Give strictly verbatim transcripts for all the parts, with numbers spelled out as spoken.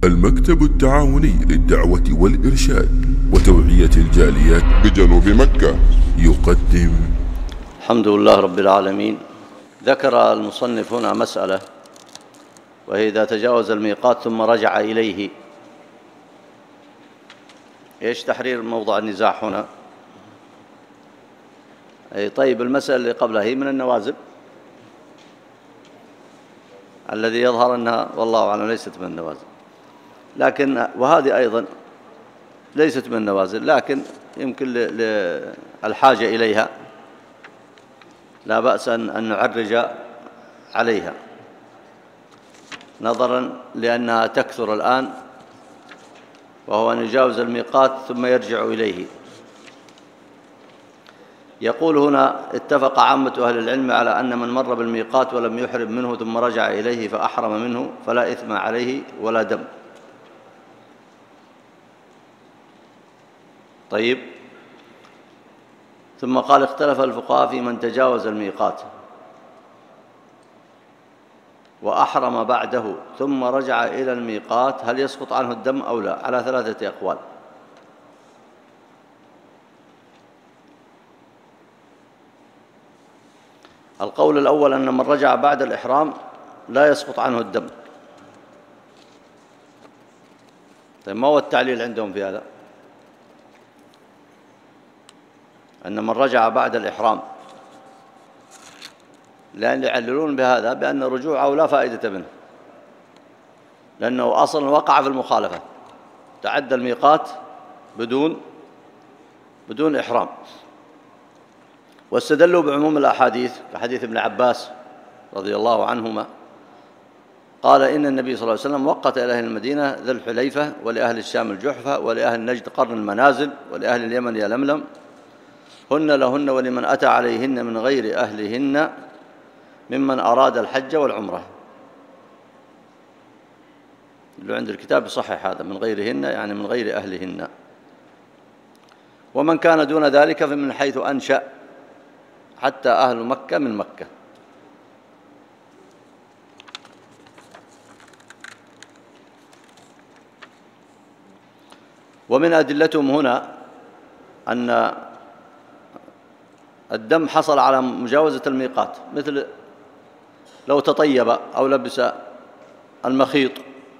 المكتب التعاوني للدعوة والإرشاد وتوعية الجاليات بجنوب مكة يقدم. الحمد لله رب العالمين. ذكر المصنف هنا مسألة، وهي إذا تجاوز الميقات ثم رجع إليه. إيش تحرير موضع النزاع هنا؟ أي طيب، المسألة اللي قبلها هي من النوازل، الذي يظهر أنها والله أعلم ليست من النوازل، لكن وهذه أيضا ليست من النوازل، لكن يمكن للحاجة إليها لا بأس أن نعرج عليها، نظرا لأنها تكثر الآن، وهو أن يجاوز الميقات ثم يرجع إليه. يقول هنا: اتفق عامة أهل العلم على أن من مر بالميقات ولم يحرم منه ثم رجع إليه فأحرم منه فلا إثم عليه ولا دم. طيب، ثم قال: اختلف الفقهاء في من تجاوز الميقات وأحرم بعده ثم رجع إلى الميقات هل يسقط عنه الدم أو لا، على ثلاثة أقوال. القول الأول أن من رجع بعد الإحرام لا يسقط عنه الدم. طيب، ما هو التعليل عندهم في هذا؟ أن من رجع بعد الإحرام، لأن يعللون بهذا بأن رجوعه لا فائدة منه، لأنه أصلا وقع في المخالفة، تعدى الميقات بدون بدون إحرام. واستدلوا بعموم الأحاديث كحديث ابن عباس رضي الله عنهما قال: إن النبي صلى الله عليه وسلم وقت إلى أهل المدينة ذا الحليفة، ولأهل الشام الجحفة، ولأهل نجد قرن المنازل، ولأهل اليمن يلملم، هن لهن ولمن أتى عليهن من غير أهلهن ممن أراد الحج والعمرة. اللي عند الكتاب يصحح هذا، من غيرهن يعني من غير أهلهن. ومن كان دون ذلك فمن حيث أنشأ، حتى أهل مكة من مكة. ومن أدلتهم هنا أن الدم حصل على مجاوزة الميقات، مثل لو تطيب أو لبس المخيط،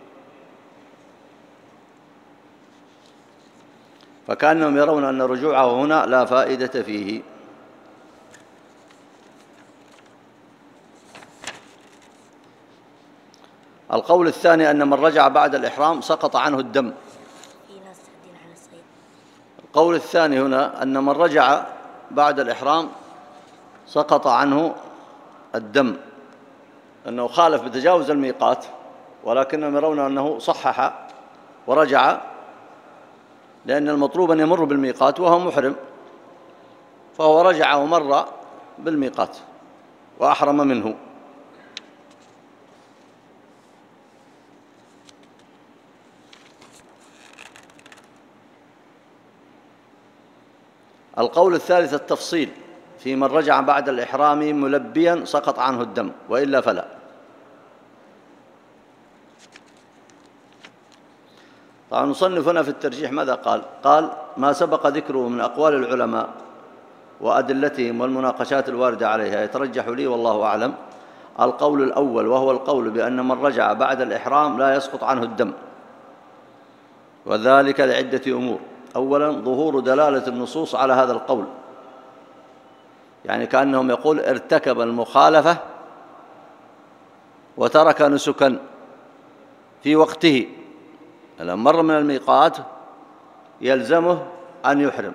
فكأنهم يرون أن رجوعه هنا لا فائدة فيه. القول الثاني أن من رجع بعد الإحرام سقط عنه الدم. القول الثاني هنا أن من رجع بعد الإحرام سقط عنه الدم، أنه خالف بتجاوز الميقات، ولكنهم يرون أنه صحح ورجع، لأن المطلوب أن يمر بالميقات وهو محرم، فهو رجع ومر بالميقات وأحرم منه. القول الثالث التفصيل في من رجع بعد الإحرام ملبيا سقط عنه الدم، وإلا فلا. طبعا المصنف هنا في الترجيح ماذا قال؟ قال: ما سبق ذكره من أقوال العلماء وأدلتهم والمناقشات الواردة عليها يترجح لي والله أعلم القول الأول، وهو القول بأن من رجع بعد الإحرام لا يسقط عنه الدم، وذلك لعدة أمور. أولا، ظهور دلالة النصوص على هذا القول، يعني كأنهم يقول ارتكب المخالفة وترك نسكا في وقته، لما مر من الميقات يلزمه أن يحرم.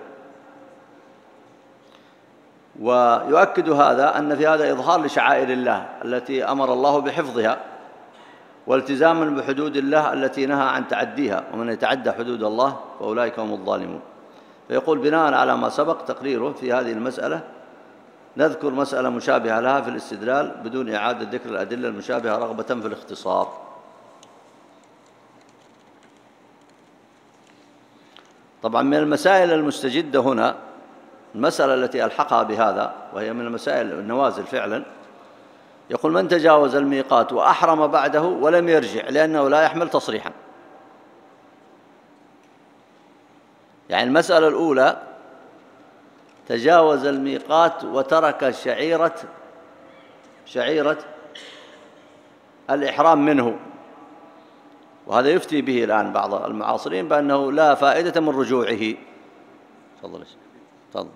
ويؤكد هذا أن في هذا إظهار لشعائر الله التي أمر الله بحفظها، والتزاما بحدود الله التي نهى عن تعديها، ومن يتعدى حدود الله فأولئك هم الظالمون. فيقول: بناء على ما سبق تقريره في هذه المسألة نذكر مسألة مشابهة لها في الاستدلال بدون إعادة ذكر الأدلة المشابهة رغبة في الاختصار. طبعا من المسائل المستجدة هنا المسألة التي ألحقها بهذا، وهي من المسائل النوازل فعلا، يقول: من تجاوز الميقات وأحرم بعده ولم يرجع، لأنه لا يحمل تصريحا. يعني المسألة الأولى تجاوز الميقات وترك شعيرة شعيرة الإحرام منه، وهذا يفتي به الآن بعض المعاصرين بأنه لا فائدة من رجوعه. تفضل تفضل.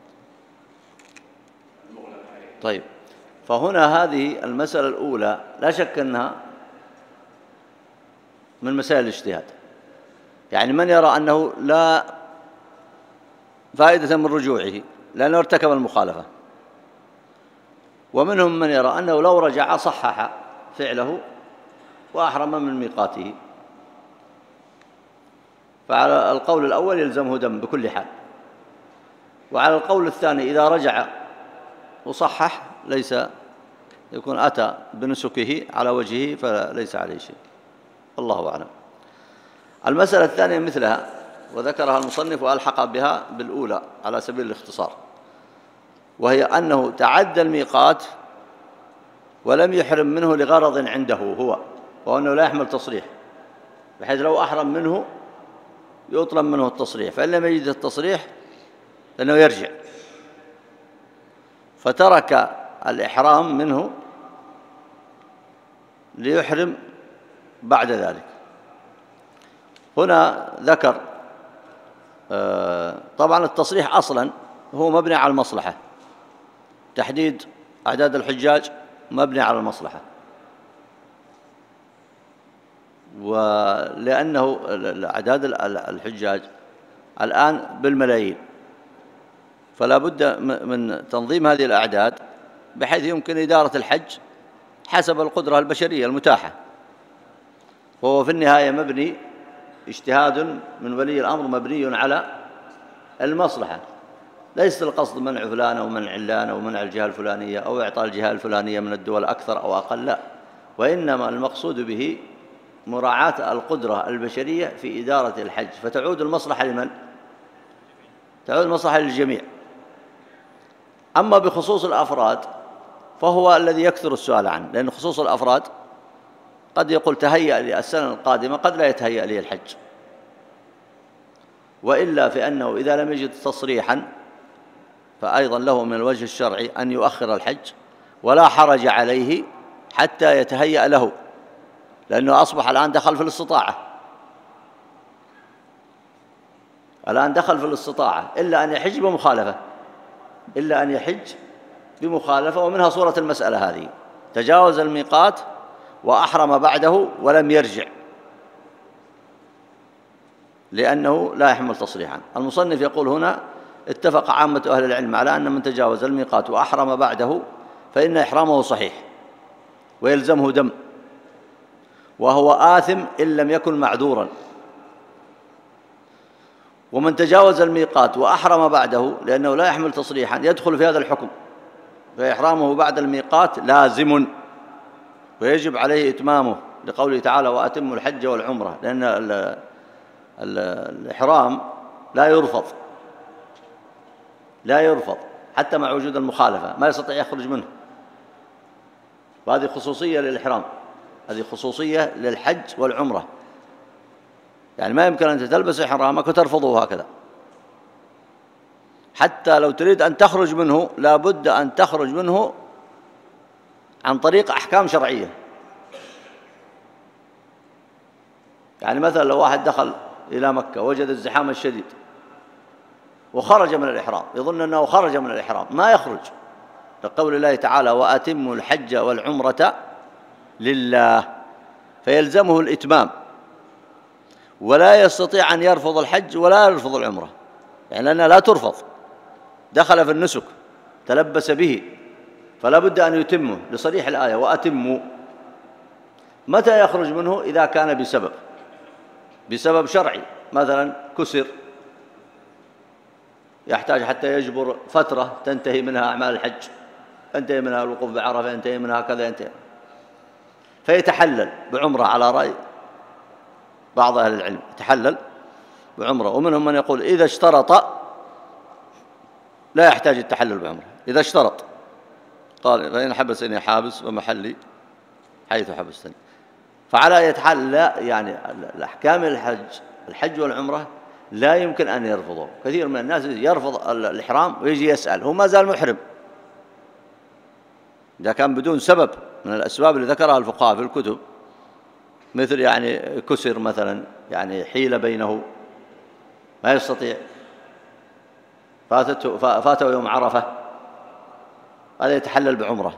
طيب، فهنا هذه المسألة الأولى لا شك أنها من مسائل الاجتهاد. يعني من يرى أنه لا فائدة من رجوعه لأنه ارتكب المخالفة، ومنهم من يرى أنه لو رجع صحح فعله وأحرم من ميقاته. فعلى القول الأول يلزمه دم بكل حال، وعلى القول الثاني إذا رجع وصحح ليس يكون أتى بنسكه على وجهه فليس عليه شيء. الله أعلم. المسألة الثانية مثلها وذكرها المصنف وألحق بها بالأولى على سبيل الاختصار، وهي أنه تعدى الميقات ولم يحرم منه لغرض عنده هو، وأنه لا يحمل تصريح، بحيث لو أحرم منه يطلب منه التصريح، فإن لم يجد التصريح فإنه يرجع، فترك الإحرام منه ليحرم بعد ذلك. هنا ذكر طبعا التصريح أصلا هو مبني على المصلحة، تحديد أعداد الحجاج مبني على المصلحة، ولأنه أعداد الحجاج الآن بالملايين، فلا بد من تنظيم هذه الأعداد بحيث يمكن إدارة الحج حسب القدرة البشرية المتاحة. وهو في النهاية مبني اجتهاد من ولي الأمر مبني على المصلحة، ليس القصد منع فلان أو منع علان أو منع الجهة الفلانية أو إعطاء الجهة الفلانية من الدول أكثر أو أقل، لا، وإنما المقصود به مراعاة القدرة البشرية في إدارة الحج، فتعود المصلحة لمن؟ تعود المصلحة للجميع. أما بخصوص الأفراد فهو الذي يكثر السؤال عنه، لأن خصوص الأفراد قد يقول تهيأ لي السنة القادمة، قد لا يتهيأ لي الحج، وإلا فإنه إذا لم يجد تصريحا فأيضا له من الوجه الشرعي أن يؤخر الحج، ولا حرج عليه حتى يتهيأ له، لأنه أصبح الآن دخل في الاستطاعة، الآن دخل في الاستطاعة، إلا أن يحج بمخالفة، إلا أن يحج بمخالفة ومنها صورة المسألة هذه، تجاوز الميقات وأحرم بعده ولم يرجع لأنه لا يحمل تصريحا. المصنف يقول هنا اتفق عامة أهل العلم على أن من تجاوز الميقات وأحرم بعده فإن إحرامه صحيح ويلزمه دم، وهو آثم إن لم يكن معذورا. ومن تجاوز الميقات وأحرم بعده لأنه لا يحمل تصريحا يدخل في هذا الحكم، فإحرامه بعد الميقات لازم ويجب عليه إتمامه، لقوله تعالى وأتموا الحج والعمرة، لأن ال ال الإحرام لا يرفض لا يرفض حتى مع وجود المخالفة، ما يستطيع يخرج منه، وهذه خصوصية للإحرام، هذه خصوصية للحج والعمرة، يعني ما يمكن أن تلبس إحرامك وترفضه هكذا، حتى لو تريد أن تخرج منه لا بد أن تخرج منه عن طريق أحكام شرعية. يعني مثلا لو واحد دخل إلى مكة وجد الزحام الشديد وخرج من الإحرام، يظن أنه خرج من الإحرام، ما يخرج، لقول الله تعالى وأتموا الحج والعمرة لله، فيلزمه الإتمام، ولا يستطيع أن يرفض الحج ولا يرفض العمرة، يعني لأنها لا ترفض، دخل في النسك تلبس به، فلا بد أن يتمه لصريح الآية وأتموا. متى يخرج منه؟ إذا كان بسبب بسبب شرعي، مثلا كسر يحتاج حتى يجبر فترة تنتهي منها أعمال الحج، ينتهي منها الوقوف بعرفة، ينتهي منها كذا، ينتهي، فيتحلل بعمرة على رأي بعض أهل العلم، يتحلل بعمرة. ومنهم من يقول إذا اشترط لا يحتاج التحلل بعمرة، إذا اشترط قال فإن حبسني حابس ومحلي حيث حبستني. فعلى يتحلل، يعني الأحكام الحج الحج والعمرة لا يمكن أن يرفضه. كثير من الناس يرفض الإحرام ويجي يسأل، هو ما زال محرم إذا كان بدون سبب من الأسباب اللي ذكرها الفقهاء في الكتب، مثل يعني كسر مثلا، يعني حيلة بينه ما يستطيع، فاتته فاته يوم عرفة، هذا يتحلل بعمرة.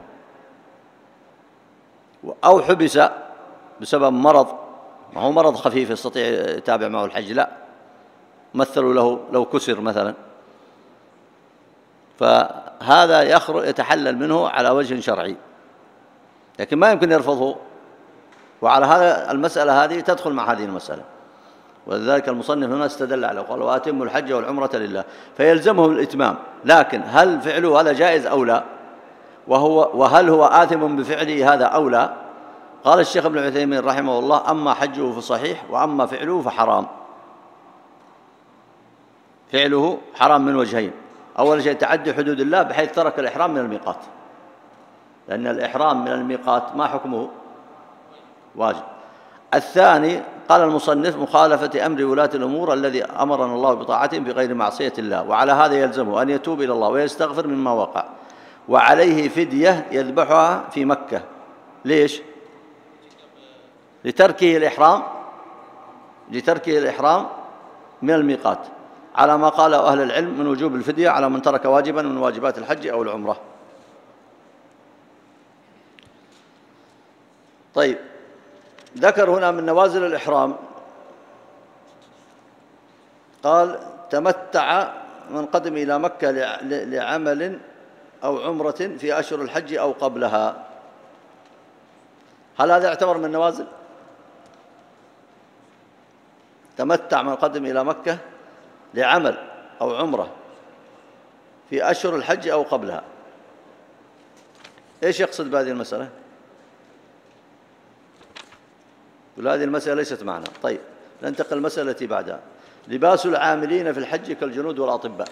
أو حبس بسبب مرض، ما هو مرض خفيف يستطيع يتابع معه الحج، لا، مثلوا له لو كسر مثلا، فهذا يخرج يتحلل منه على وجه شرعي، لكن ما يمكن يرفضه. وعلى هذا المسألة هذه تدخل مع هذه المسألة، ولذلك المصنف هنا استدل على قال وأتموا الحج والعمرة لله، فيلزمهم الإتمام. لكن هل فعله هذا جائز أو لا؟ وهو وهل هو آثم بفعله هذا أو لا؟ قال الشيخ ابن عثيمين رحمه الله: أما حجه فصحيح، وأما فعله فحرام. فعله حرام من وجهين: أول شيء تعدي حدود الله بحيث ترك الإحرام من الميقات، لأن الإحرام من الميقات ما حكمه؟ واجب. الثاني قال المصنف: مخالفة أمر ولاة الأمور الذي أمرنا الله بطاعتهم بغير معصية الله، وعلى هذا يلزمه أن يتوب إلى الله ويستغفر مما وقع، وعليه فدية يذبحها في مكة. ليش؟ لتركه الإحرام لتركه الإحرام من الميقات، على ما قال أهل العلم من وجوب الفدية على من ترك واجبا من واجبات الحج أو العمرة. طيب، ذكر هنا من نوازل الإحرام، قال: تمتع من قدم إلى مكة لعمل أو عمرة في أشهر الحج أو قبلها. هل هذا يعتبر من النوازل؟ تمتع من قدم إلى مكة لعمل أو عمرة في أشهر الحج أو قبلها، إيش يقصد بهذه المسألة؟ يقول هذه المسألة ليست معنا. طيب، ننتقل المسألة التي بعدها: لباس العاملين في الحج كالجنود والأطباء.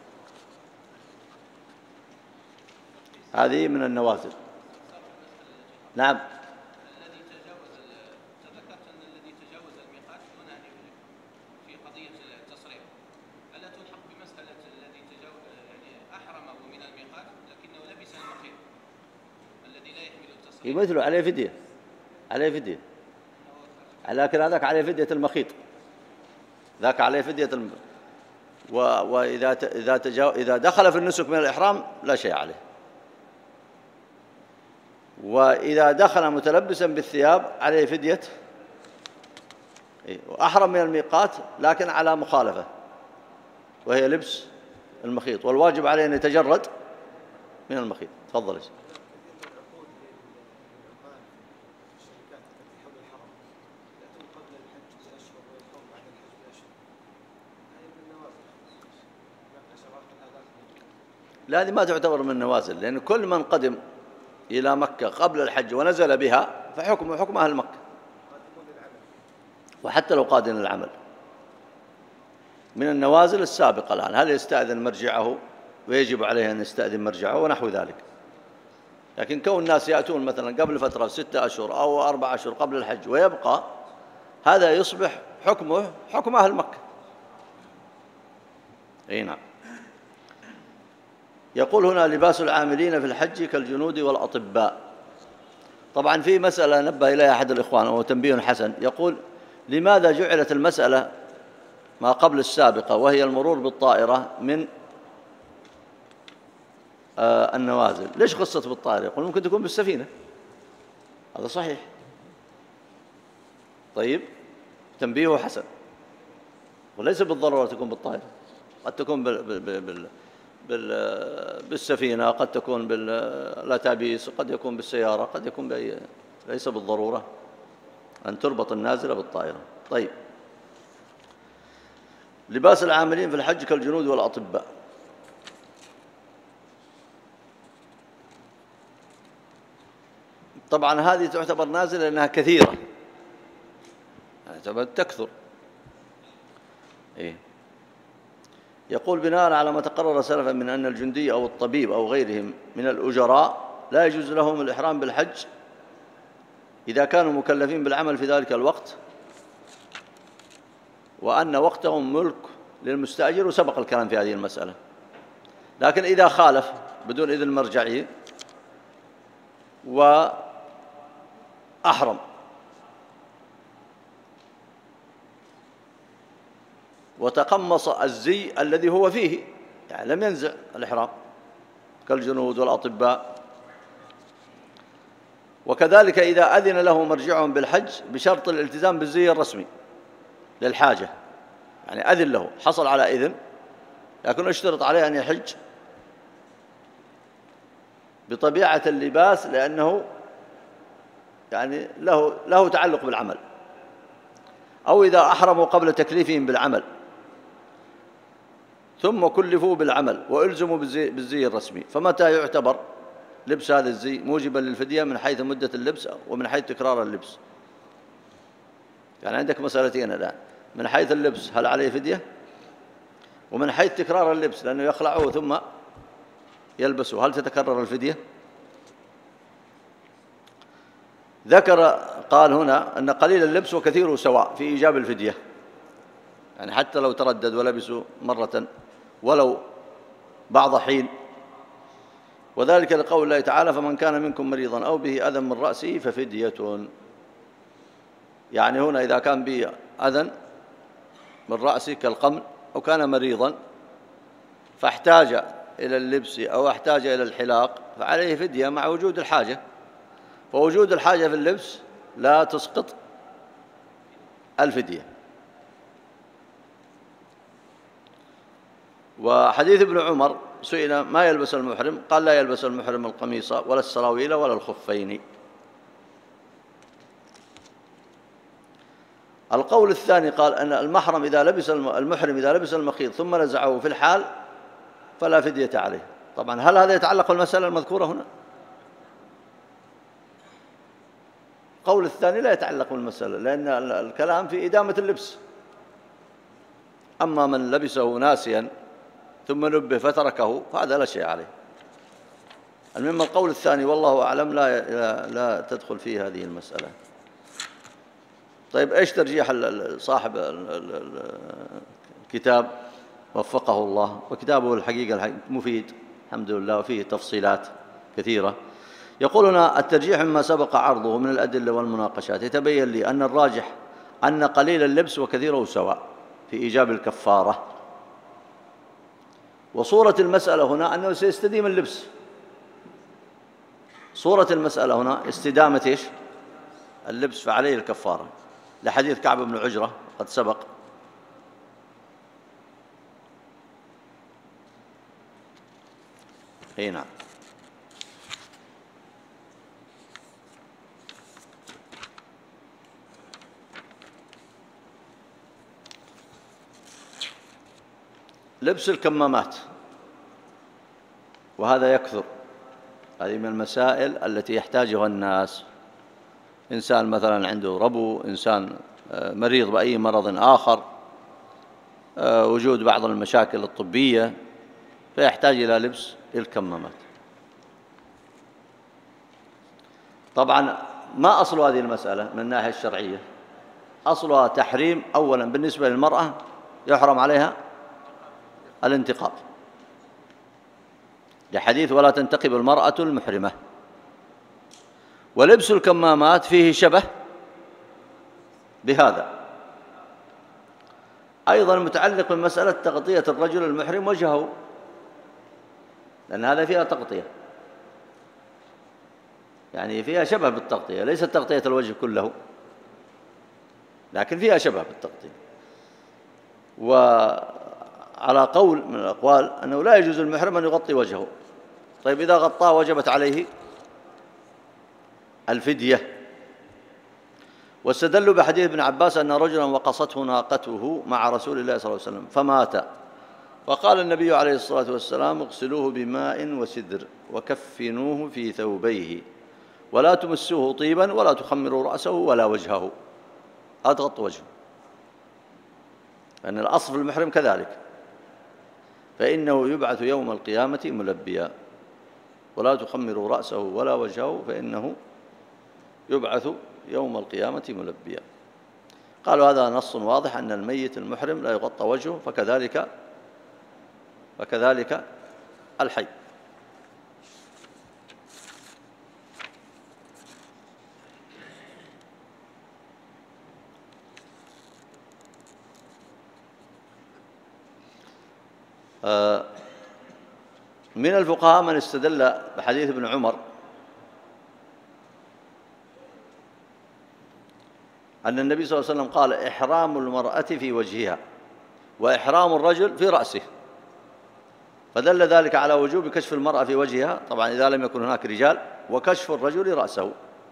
هذه من النوازل. نعم. الذي تجاوز تذكرت أن الذي تجاوز الميقات هنا في قضية التصريح، ألا تلحق بمسألة الذي تجاوز يعني أحرم من الميقات لكنه لبس المخيط الذي لا يحمل التصريح؟ يمثل عليه فدية، عليه فدية، لكن هذاك عليه فدية المخيط، ذاك عليه فدية الم... و... وإذا ت... إذا تجاو... إذا دخل في النسك من الإحرام لا شيء عليه، وإذا دخل متلبسا بالثياب عليه فدية، وأحرم من الميقات لكن على مخالفة وهي لبس المخيط، والواجب عليه أن يتجرد من المخيط. تفضل. لا، هذه ما تعتبر من النوازل، لأن كل من قدم إلى مكة قبل الحج ونزل بها فحكمه حكم أهل مكة، وحتى لو قادم العمل. من النوازل السابقة الآن: هل يستأذن مرجعه ويجب عليه أن يستأذن مرجعه ونحو ذلك. لكن كون الناس يأتون مثلا قبل فترة ستة أشهر أو أربعة أشهر قبل الحج ويبقى، هذا يصبح حكمه حكم أهل مكة. أي نعم. يقول هنا: لباس العاملين في الحج كالجنود والأطباء. طبعا في مسألة نبه إليها أحد الإخوان وهو تنبيه حسن، يقول: لماذا جعلت المسألة ما قبل السابقة وهي المرور بالطائرة من آه النوازل؟ ليش خصت بالطائرة؟ يقول ممكن تكون بالسفينة، هذا صحيح. طيب، تنبيه حسن، وليس بالضرورة تكون بالطائرة، قد تكون بال بال بال بالسفينة، قد تكون بالأتابيس، قد يكون بالسيارة، قد يكون بأي، ليس بالضرورة أن تربط النازلة بالطائرة. طيب، لباس العاملين في الحج كالجنود والأطباء. طبعا هذه تعتبر نازلة لأنها كثيرة، تعتبر تكثر. إيه؟ يقول: بناء على ما تقرر سلفا من أن الجندي أو الطبيب أو غيرهم من الأجراء لا يجوز لهم الإحرام بالحج إذا كانوا مكلفين بالعمل في ذلك الوقت، وأن وقتهم ملك للمستأجر، وسبق الكلام في هذه المسألة. لكن إذا خالف بدون إذن مرجعي وأحرم وتقمص الزي الذي هو فيه، يعني لم ينزع الإحرام كالجنود والأطباء، وكذلك إذا أذن له مرجعهم بالحج بشرط الالتزام بالزي الرسمي للحاجة، يعني أذن له، حصل على إذن، لكن اشترط عليه أن يحج بطبيعة اللباس لأنه يعني له له تعلق بالعمل، أو إذا أحرموا قبل تكليفهم بالعمل ثم كلفوا بالعمل وألزموا بالزي, بالزي الرسمي، فمتى يعتبر لبس هذا الزي موجبا للفدية؟ من حيث مدة اللبس ومن حيث تكرار اللبس. يعني عندك مسألتين الآن، من حيث اللبس هل عليه فدية، ومن حيث تكرار اللبس لأنه يخلعه ثم يلبسه هل تتكرر الفدية؟ ذكر قال هنا أن قليل اللبس وكثيره سواء في إيجاب الفدية، يعني حتى لو تردد ولبسوا مرة ولو بعض حين، وذلك لقول الله تعالى فمن كان منكم مريضا أو به أذى من رأسه ففدية. يعني هنا إذا كان به أذى من رأسه كالقمل أو كان مريضا فاحتاج إلى اللبس أو احتاج إلى الحلاق فعليه فدية مع وجود الحاجة، فوجود الحاجة في اللبس لا تسقط الفدية. وحديث ابن عمر سئل ما يلبس المحرم، قال لا يلبس المحرم القميص ولا السراويل ولا الخفين. القول الثاني قال أن المحرم إذا لبس المحرم إذا لبس المخيط ثم نزعه في الحال فلا فدية عليه. طبعا هل هذا يتعلق بالمسألة المذكورة هنا؟ القول الثاني لا يتعلق بالمسألة، لأن الكلام في إدامة اللبس. أما من لبسه ناسيا ثم نبه فتركه فهذا لا شيء عليه. المهم القول الثاني والله أعلم لا, لا, لا تدخل فيه هذه المسألة. طيب إيش ترجيح صاحب الكتاب وفقه الله، وكتابه الحقيقة مفيد الحمد لله وفيه تفصيلات كثيرة. يقول هنا الترجيح مما سبق عرضه من الأدلة والمناقشات يتبين لي أن الراجح أن قليل اللبس وكثيره سواء في إيجاب الكفارة. وصورة المسألة هنا أنه سيستديم اللبس، صورة المسألة هنا استدامة إيش؟ اللبس، فعليه الكفارة لحديث كعب بن عجرة قد سبق. اي نعم. لبس الكمامات، وهذا يكثر، هذه من المسائل التي يحتاجها الناس. إنسان مثلا عنده ربو، إنسان مريض بأي مرض آخر، وجود بعض المشاكل الطبية، فيحتاج إلى لبس الكمامات. طبعا ما أصل هذه المسألة من الناحية الشرعية؟ أصلها تحريم أولا بالنسبة للمرأة يحرم عليها الانتقاب، لحديث ولا تنتقب المرأة المحرمة. ولبس الكمامات فيه شبه بهذا أيضا متعلق بمسألة تغطية الرجل المحرم وجهه، لأن هذا فيها تغطية، يعني فيها شبه بالتغطية، ليست تغطية الوجه كله لكن فيها شبه بالتغطية. وعلى قول من الأقوال أنه لا يجوز المحرم أن يغطي وجهه. طيب إذا غطاه وجبت عليه الفدية. واستدلوا بحديث ابن عباس أن رجلا وقصته ناقته مع رسول الله صلى الله عليه وسلم فمات، فقال النبي عليه الصلاة والسلام اغسلوه بماء وسدر وكفنوه في ثوبيه ولا تمسوه طيبا ولا تخمروا رأسه ولا وجهه، لا تغطوا وجهه، لأن الأصل في المحرم كذلك، فإنه يبعث يوم القيامة ملبيا، ولا تخمروا رأسه ولا وجهه فإنه يبعث يوم القيامة ملبيا. قالوا هذا نص واضح أن الميت المحرم لا يغطى وجهه، فكذلك فكذلك الحي. من الفقهاء من استدل بحديث ابن عمر أن النبي صلى الله عليه وسلم قال: إحرام المرأة في وجهها وإحرام الرجل في رأسه، فدل ذلك على وجوب كشف المرأة في وجهها، طبعا إذا لم يكن هناك رجال، وكشف الرجل رأسه.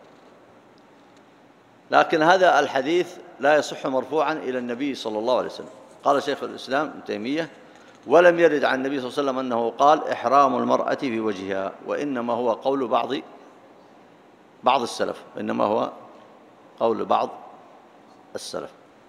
لكن هذا الحديث لا يصح مرفوعا إلى النبي صلى الله عليه وسلم. قال شيخ الإسلام ابن تيمية: ولم يرد عن النبي صلى الله عليه وسلم أنه قال: إحرام المرأة في وجهها، وإنما هو قول بعض بعض السلف، إنما هو قول بعض السلف.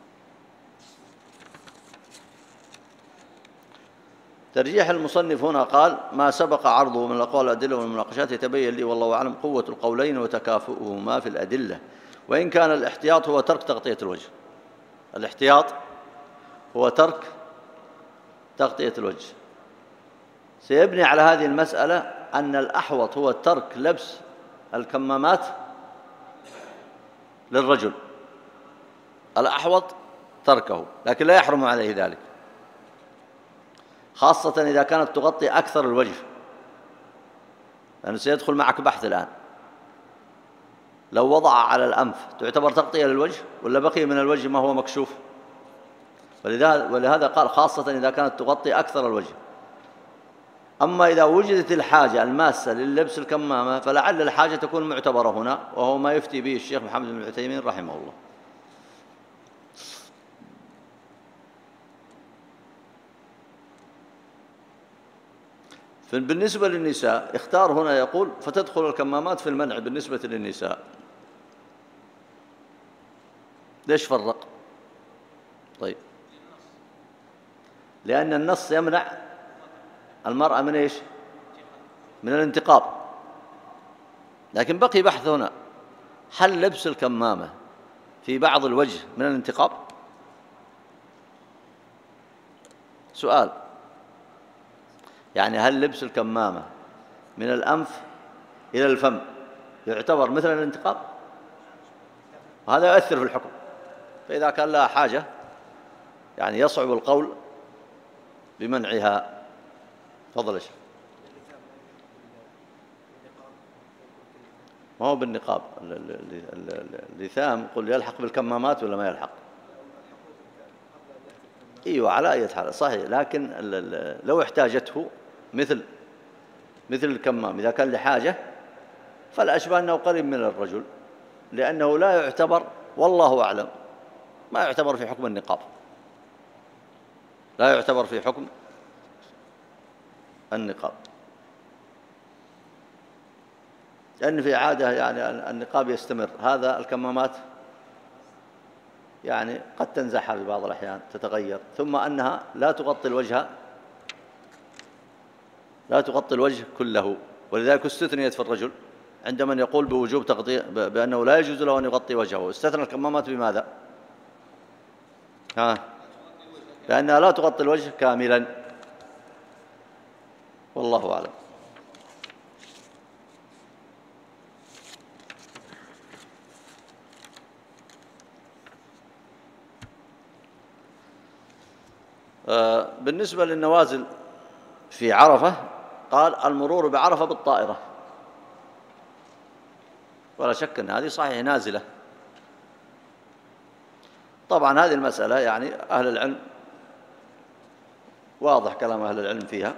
ترجيح المصنف هنا قال: ما سبق عرضه من الأقوال والأدلة والمناقشات يتبين لي والله أعلم قوة القولين وتكافؤهما في الأدلة، وإن كان الاحتياط هو ترك تغطية الوجه. الاحتياط هو ترك تغطية الوجه. سيبني على هذه المسألة أن الأحوط هو ترك لبس الكمامات للرجل، الأحوط تركه، لكن لا يحرم عليه ذلك، خاصة إذا كانت تغطي أكثر الوجه، لأنه سيدخل معك بحث الآن. لو وضع على الأنف تعتبر تغطية للوجه ولا بقي من الوجه ما هو مكشوف؟ ولهذا قال خاصة إذا كانت تغطي أكثر الوجه. أما إذا وجدت الحاجة الماسة للبس الكمامة فلعل الحاجة تكون معتبرة هنا، وهو ما يفتي به الشيخ محمد بن عثيمين رحمه الله. بالنسبة للنساء اختار هنا يقول: فتدخل الكمامات في المنع بالنسبة للنساء. ليش فرق؟ طيب، لأن النص يمنع المرأة من إيش؟ من الانتقاب. لكن بقي بحث هنا: هل لبس الكمامة في بعض الوجه من الانتقاب؟ سؤال، يعني هل لبس الكمامة من الأنف إلى الفم يعتبر مثل الانتقاب؟ وهذا يؤثر في الحكم. فإذا كان لها حاجة يعني يصعب القول بمنعها. تفضل يا شيخ. ما هو بالنقاب، اللثام قل يلحق بالكمامات ولا ما يلحق؟ ايوه على اي حال صحيح، لكن لو احتاجته مثل مثل الكمام اذا كان لحاجه فالاشبه انه قريب من الرجل، لانه لا يعتبر، والله اعلم، ما يعتبر في حكم النقاب، لا يعتبر في حكم النقاب، لأن في عادة يعني النقاب يستمر. هذا الكمامات يعني قد تنزعها في بعض الأحيان تتغير، ثم أنها لا تغطي الوجه لا تغطي الوجه كله، ولذلك استثنيت في الرجل عند من يقول بوجوب تغطية، بأنه لا يجوز له أن يغطي وجهه. استثنى الكمامات بماذا؟ ها، لأنها لا تغطي الوجه كاملا، والله أعلم. بالنسبة للنوازل في عرفة قال: المرور بعرفة بالطائرة، ولا شك أن هذه صحيح نازلة. طبعا هذه المسألة يعني أهل العلم واضح كلام أهل العلم فيها،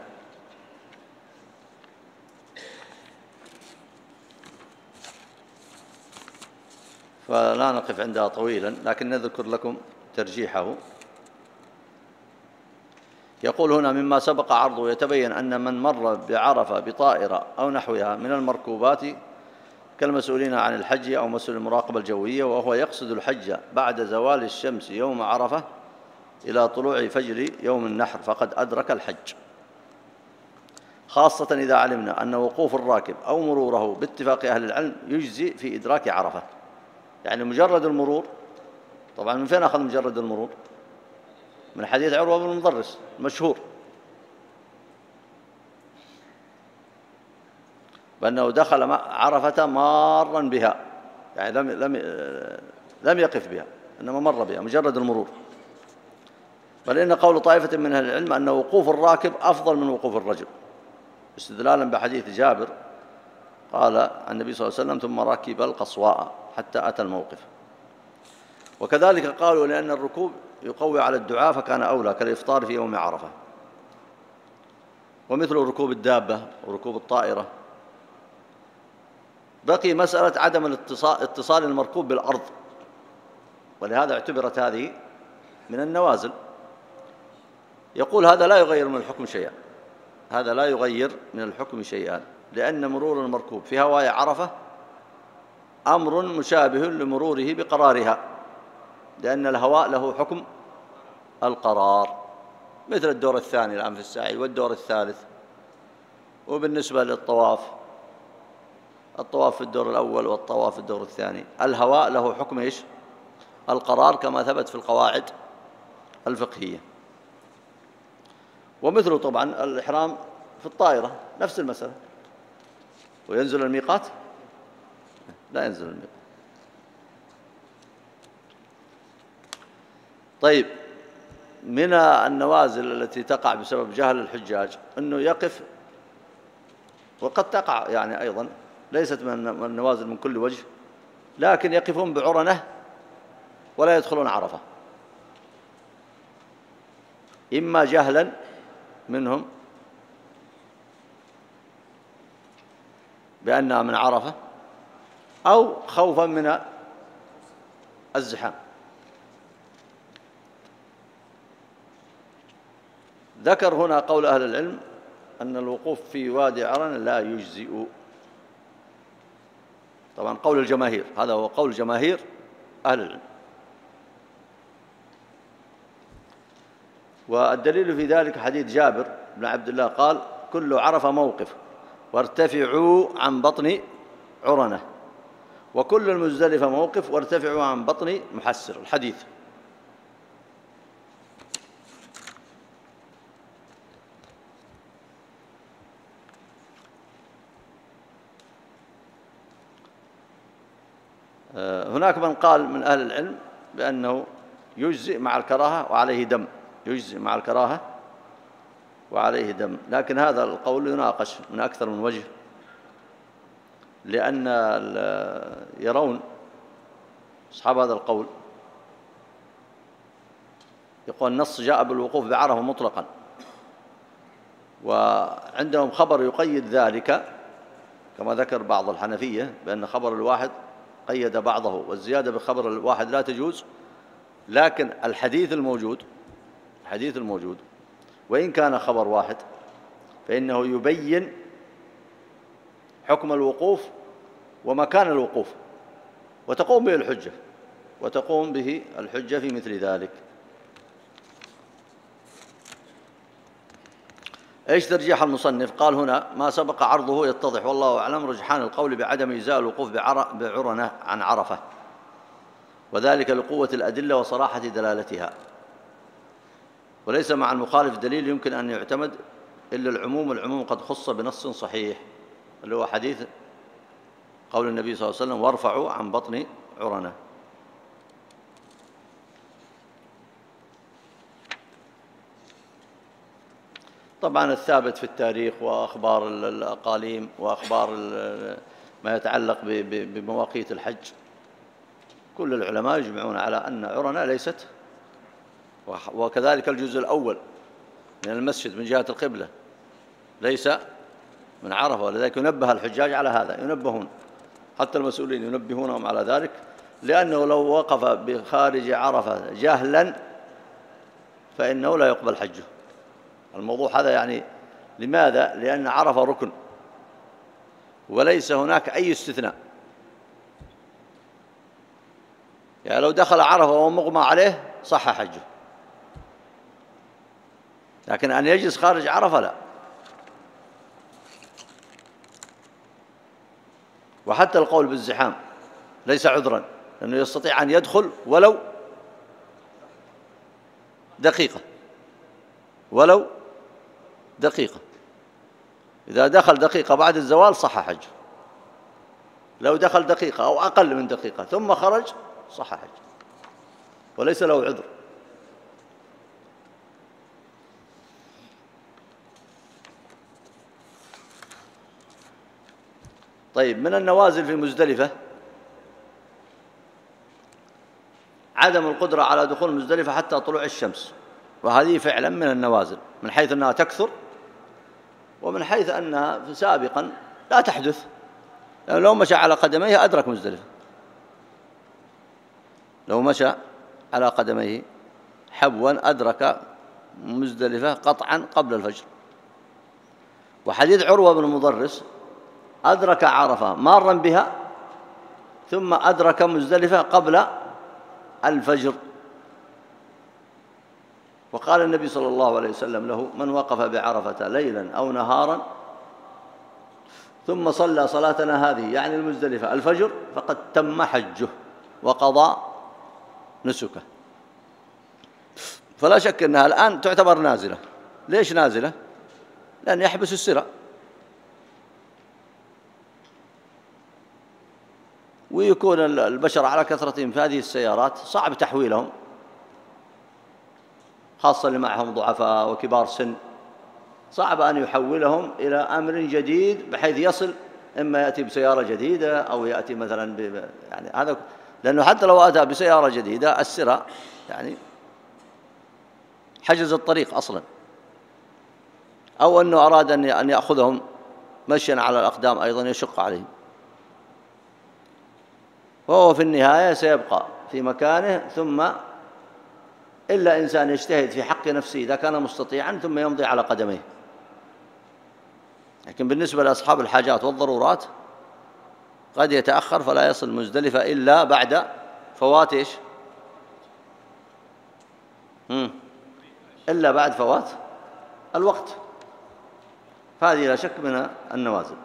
فلا نقف عندها طويلا، لكن نذكر لكم ترجيحه. يقول هنا: مما سبق عرضه يتبين أن من مر بعرفة بطائرة أو نحوها من المركوبات كالمسؤولين عن الحج أو مسؤول المراقبة الجوية، وهو يقصد الحج بعد زوال الشمس يوم عرفة إلى طلوع فجر يوم النحر فقد أدرك الحج، خاصة إذا علمنا أن وقوف الراكب أو مروره باتفاق أهل العلم يجزي في إدراك عرفة. يعني مجرد المرور طبعا من فين أخذ مجرد المرور؟ من حديث عروة بن المضرس المشهور بأنه دخل عرفة مارا بها، يعني لم لم لم يقف بها إنما مر بها مجرد المرور. بل إن قول طائفة من أهل العلم أن وقوف الراكب أفضل من وقوف الرجل، استدلالا بحديث جابر قال عن النبي صلى الله عليه وسلم ثم ركب القصواء حتى أتى الموقف. وكذلك قالوا لأن الركوب يقوي على الدعاء فكان أولى كالإفطار في يوم عرفة، ومثل ركوب الدابة وركوب الطائرة. بقي مسألة عدم الاتصال اتصال المركوب بالأرض، ولهذا اعتبرت هذه من النوازل. يقول هذا لا يغير من الحكم شيئا، هذا لا يغير من الحكم شيئا، لأن مرور المركوب في هواء عرفة أمر مشابه لمروره بقرارها، لأن الهواء له حكم القرار، مثل الدور الثاني الآن في السعي والدور الثالث. وبالنسبة للطواف، الطواف في الدور الأول والطواف في الدور الثاني، الهواء له حكم إيش؟ القرار، كما ثبت في القواعد الفقهية. ومثله طبعا الإحرام في الطائرة نفس المسألة. وينزل الميقات؟ لا ينزل الميقات. طيب، من النوازل التي تقع بسبب جهل الحجاج أنه يقف، وقد تقع يعني أيضا ليست من النوازل من كل وجه، لكن يقفون بعرنة ولا يدخلون عرفة، إما جهلا منهم بأنها من عرفة، أو خوفا من الزحام. ذكر هنا قول أهل العلم أن الوقوف في وادي عرن لا يجزئ. طبعا قول الجماهير، هذا هو قول جماهير أهل العلم. والدليل في ذلك حديث جابر بن عبد الله قال كل عرفة موقف وارتفعوا عن بطن عرنة، وكل المزدلفة موقف وارتفعوا عن بطن محسر، الحديث. هناك من قال من أهل العلم بأنه يجزئ مع الكراهة وعليه دم، يجزئ مع الكراهة وعليه دم، لكن هذا القول يناقش من أكثر من وجه، لأن يرون أصحاب هذا القول يقول النص جاء بالوقوف بعرفة مطلقا، وعندهم خبر يقيد ذلك كما ذكر بعض الحنفية بأن خبر الواحد قيد بعضه، والزيادة بخبر الواحد لا تجوز. لكن الحديث الموجود الحديث الموجود وإن كان خبر واحد فإنه يبين حكم الوقوف ومكان الوقوف، وتقوم به الحجة وتقوم به الحجة في مثل ذلك. إيش ترجيح المصنف؟ قال هنا ما سبق عرضه يتضح، والله أعلم رجحان القول بعدم إجزاء الوقوف بعرنة عن عرفة، وذلك لقوة الأدلة وصراحة دلالتها، وليس مع المخالف دليل يمكن أن يعتمد إلا العموم، العموم قد خص بنص صحيح، اللي هو حديث قول النبي صلى الله عليه وسلم وارفعوا عن بطن عرنة. طبعا الثابت في التاريخ وأخبار الأقاليم وأخبار ما يتعلق بمواقيت الحج، كل العلماء يجمعون على أن عرنة ليست، وكذلك الجزء الأول من المسجد من جهة القبلة ليس من عرفة، ولذلك ينبه الحجاج على هذا، ينبهون حتى المسؤولين ينبهونهم على ذلك، لأنه لو وقف بخارج عرفة جهلا فإنه لا يقبل حجه. الموضوع هذا يعني لماذا؟ لأن عرفة ركن وليس هناك أي استثناء، يعني لو دخل عرفة ومغمى عليه صح حجه، لكن أن يجلس خارج عرفة لا. وحتى القول بالزحام ليس عذرا، لأنه يستطيع أن يدخل ولو دقيقة، ولو دقيقة. إذا دخل دقيقة بعد الزوال صح حجه، لو دخل دقيقة أو أقل من دقيقة ثم خرج صح حجه وليس له عذر. طيب، من النوازل في مزدلفة عدم القدرة على دخول مزدلفة حتى طلوع الشمس، وهذه فعلا من النوازل من حيث أنها تكثر ومن حيث أنها سابقا لا تحدث، لأنه لو مشى على قدميه أدرك مزدلفة، لو مشى على قدميه حبوا أدرك مزدلفة قطعا قبل الفجر. وحديث عروة بن مضرس أدرك عرفة مارا بها ثم أدرك مزدلفة قبل الفجر، وقال النبي صلى الله عليه وسلم له: من وقف بعرفة ليلا أو نهارا ثم صلى صلاتنا هذه يعني المزدلفة الفجر فقد تم حجه وقضى نسكه. فلا شك أنها الآن تعتبر نازلة. ليش نازلة؟ لأن يحبس السرى، ويكون البشر على كثرتهم في هذه السيارات صعب تحويلهم، خاصة اللي معهم ضعفاء وكبار سن، صعب أن يحولهم إلى أمر جديد بحيث يصل، إما يأتي بسيارة جديدة أو يأتي مثلا ب... يعني هذا، لأنه حتى لو أتى بسيارة جديدة السرى يعني حجز الطريق أصلا، أو أنه أراد أن يأخذهم مشيا على الأقدام أيضا يشق عليهم، وهو في النهاية سيبقى في مكانه، ثم إلا إنسان يجتهد في حق نفسه إذا كان مستطيعا ثم يمضي على قدميه. لكن بالنسبة لأصحاب الحاجات والضرورات قد يتأخر فلا يصل مزدلفة إلا بعد فوات إيش؟ مم. إلا بعد فوات الوقت، فهذه لا شك من النوازل.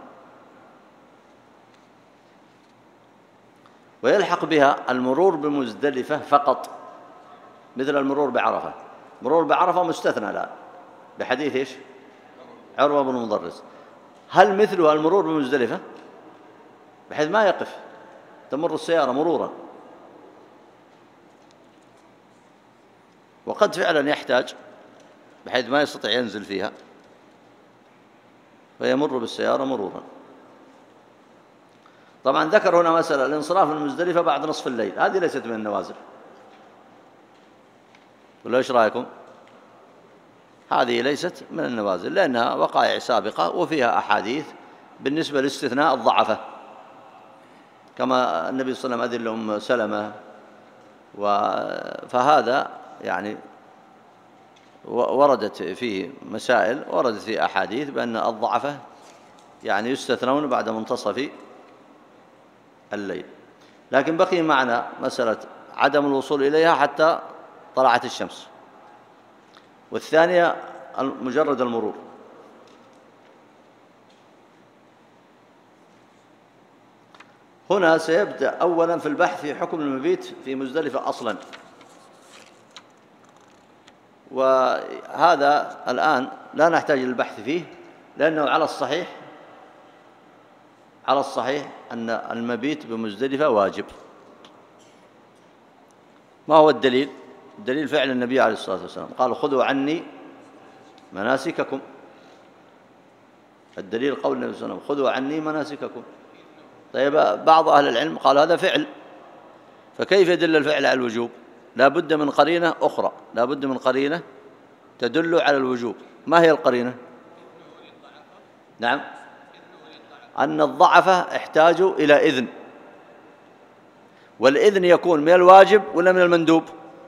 ويلحق بها المرور بمزدلفة فقط، مثل المرور بعرفة. مرور بعرفة مستثنى الآن بحديث إيش؟ عروة بن مضرس. هل مثلها المرور بمزدلفة بحيث ما يقف، تمر السيارة مرورا؟ وقد فعلا يحتاج بحيث ما يستطيع ينزل فيها فيمر بالسيارة مرورا. طبعا ذكر هنا مسألة الانصراف من مزدلفة بعد نصف الليل، هذه ليست من النوازل، ولا إيش رأيكم؟ هذه ليست من النوازل لأنها وقائع سابقة وفيها أحاديث بالنسبة لاستثناء الضعفة، كما النبي صلى الله عليه وسلم أذن لأم سلمة، فهذا يعني وردت فيه مسائل، وردت فيه أحاديث بأن الضعفة يعني يستثنون بعد منتصف الليل. لكن بقي معنا مسألة عدم الوصول إليها حتى طلعت الشمس، والثانية مجرد المرور. هنا سيبدأ أولا في البحث في حكم المبيت في مزدلفة أصلا، وهذا الآن لا نحتاج للبحث فيه لأنه على الصحيح على الصحيح أن المبيت بمزدلفة واجب. ما هو الدليل؟ الدليل فعل النبي عليه الصلاة والسلام، قال: خذوا عني مناسككم. الدليل قول النبي صلى الله عليه وسلم: خذوا عني مناسككم. طيب، بعض أهل العلم قال هذا فعل، فكيف يدل الفعل على الوجوب؟ لا بد من قرينة أخرى، لا بد من قرينة تدل على الوجوب. ما هي القرينة؟ نعم، أن الضعفة احتاجوا إلى إذن، والإذن يكون من الواجب ولا من المندوب؟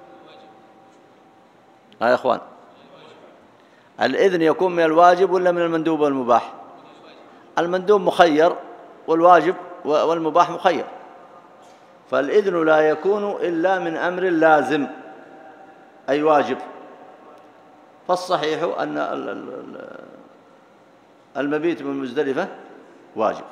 ها يا إخوان، الإذن يكون من الواجب ولا من المندوب والمباح؟ المندوب مخير والواجب والمباح مخير، فالإذن لا يكون إلا من أمر لازم أي واجب. فالصحيح أن المبيت من مزدلفة واجب.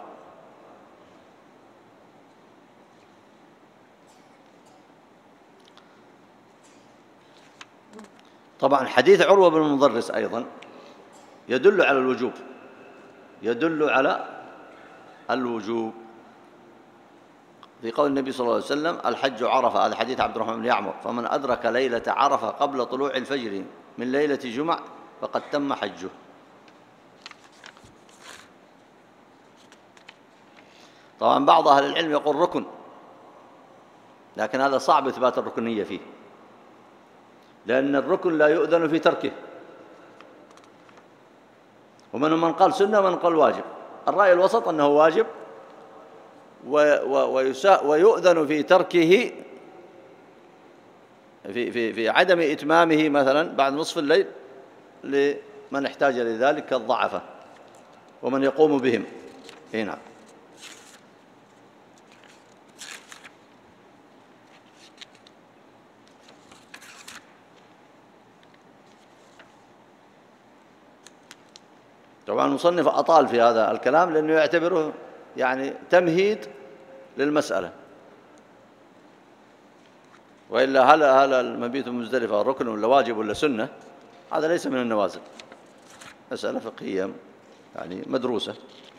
طبعا حديث عروة بن المضرس أيضا يدل على الوجوب، يدل على الوجوب في قول النبي صلى الله عليه وسلم: الحج عرفة، هذا حديث عبد الرحمن بن يعمر، فمن أدرك ليلة عرفة قبل طلوع الفجر من ليلة جمعة فقد تم حجه. طبعا بعض أهل العلم يقول ركن، لكن هذا صعب إثبات الركنية فيه، لأن الركن لا يؤذن في تركه، ومن من قال سنة ومن قال واجب. الرأي الوسط أنه واجب ويؤذن في تركه في, في, في عدم إتمامه مثلا بعد نصف الليل لمن احتاج لذلك كالضعفة ومن يقوم بهم. هنا طبعا المصنف أطال في هذا الكلام لأنه يعتبره يعني تمهيد للمسألة، وإلا هل هل المبيت بمزدلفة ركن ولا واجب ولا سنة؟ هذا ليس من النوازل، مسألة فقهية يعني مدروسة.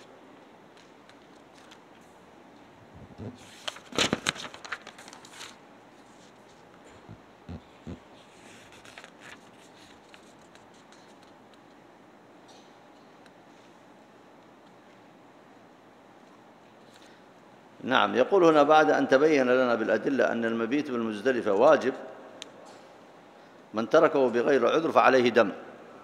نعم، يقول هنا: بعد أن تبين لنا بالأدلة أن المبيت بالمزدلفة واجب، من تركه بغير عذر فعليه دم.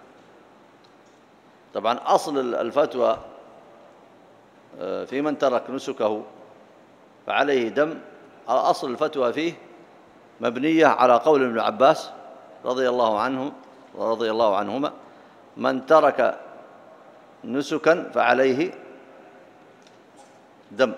طبعا أصل الفتوى في من ترك نسكه فعليه دم، أصل الفتوى فيه مبنية على قول ابن عباس رضي الله عنه ورضي الله عنهما: من ترك نسكا فعليه دم.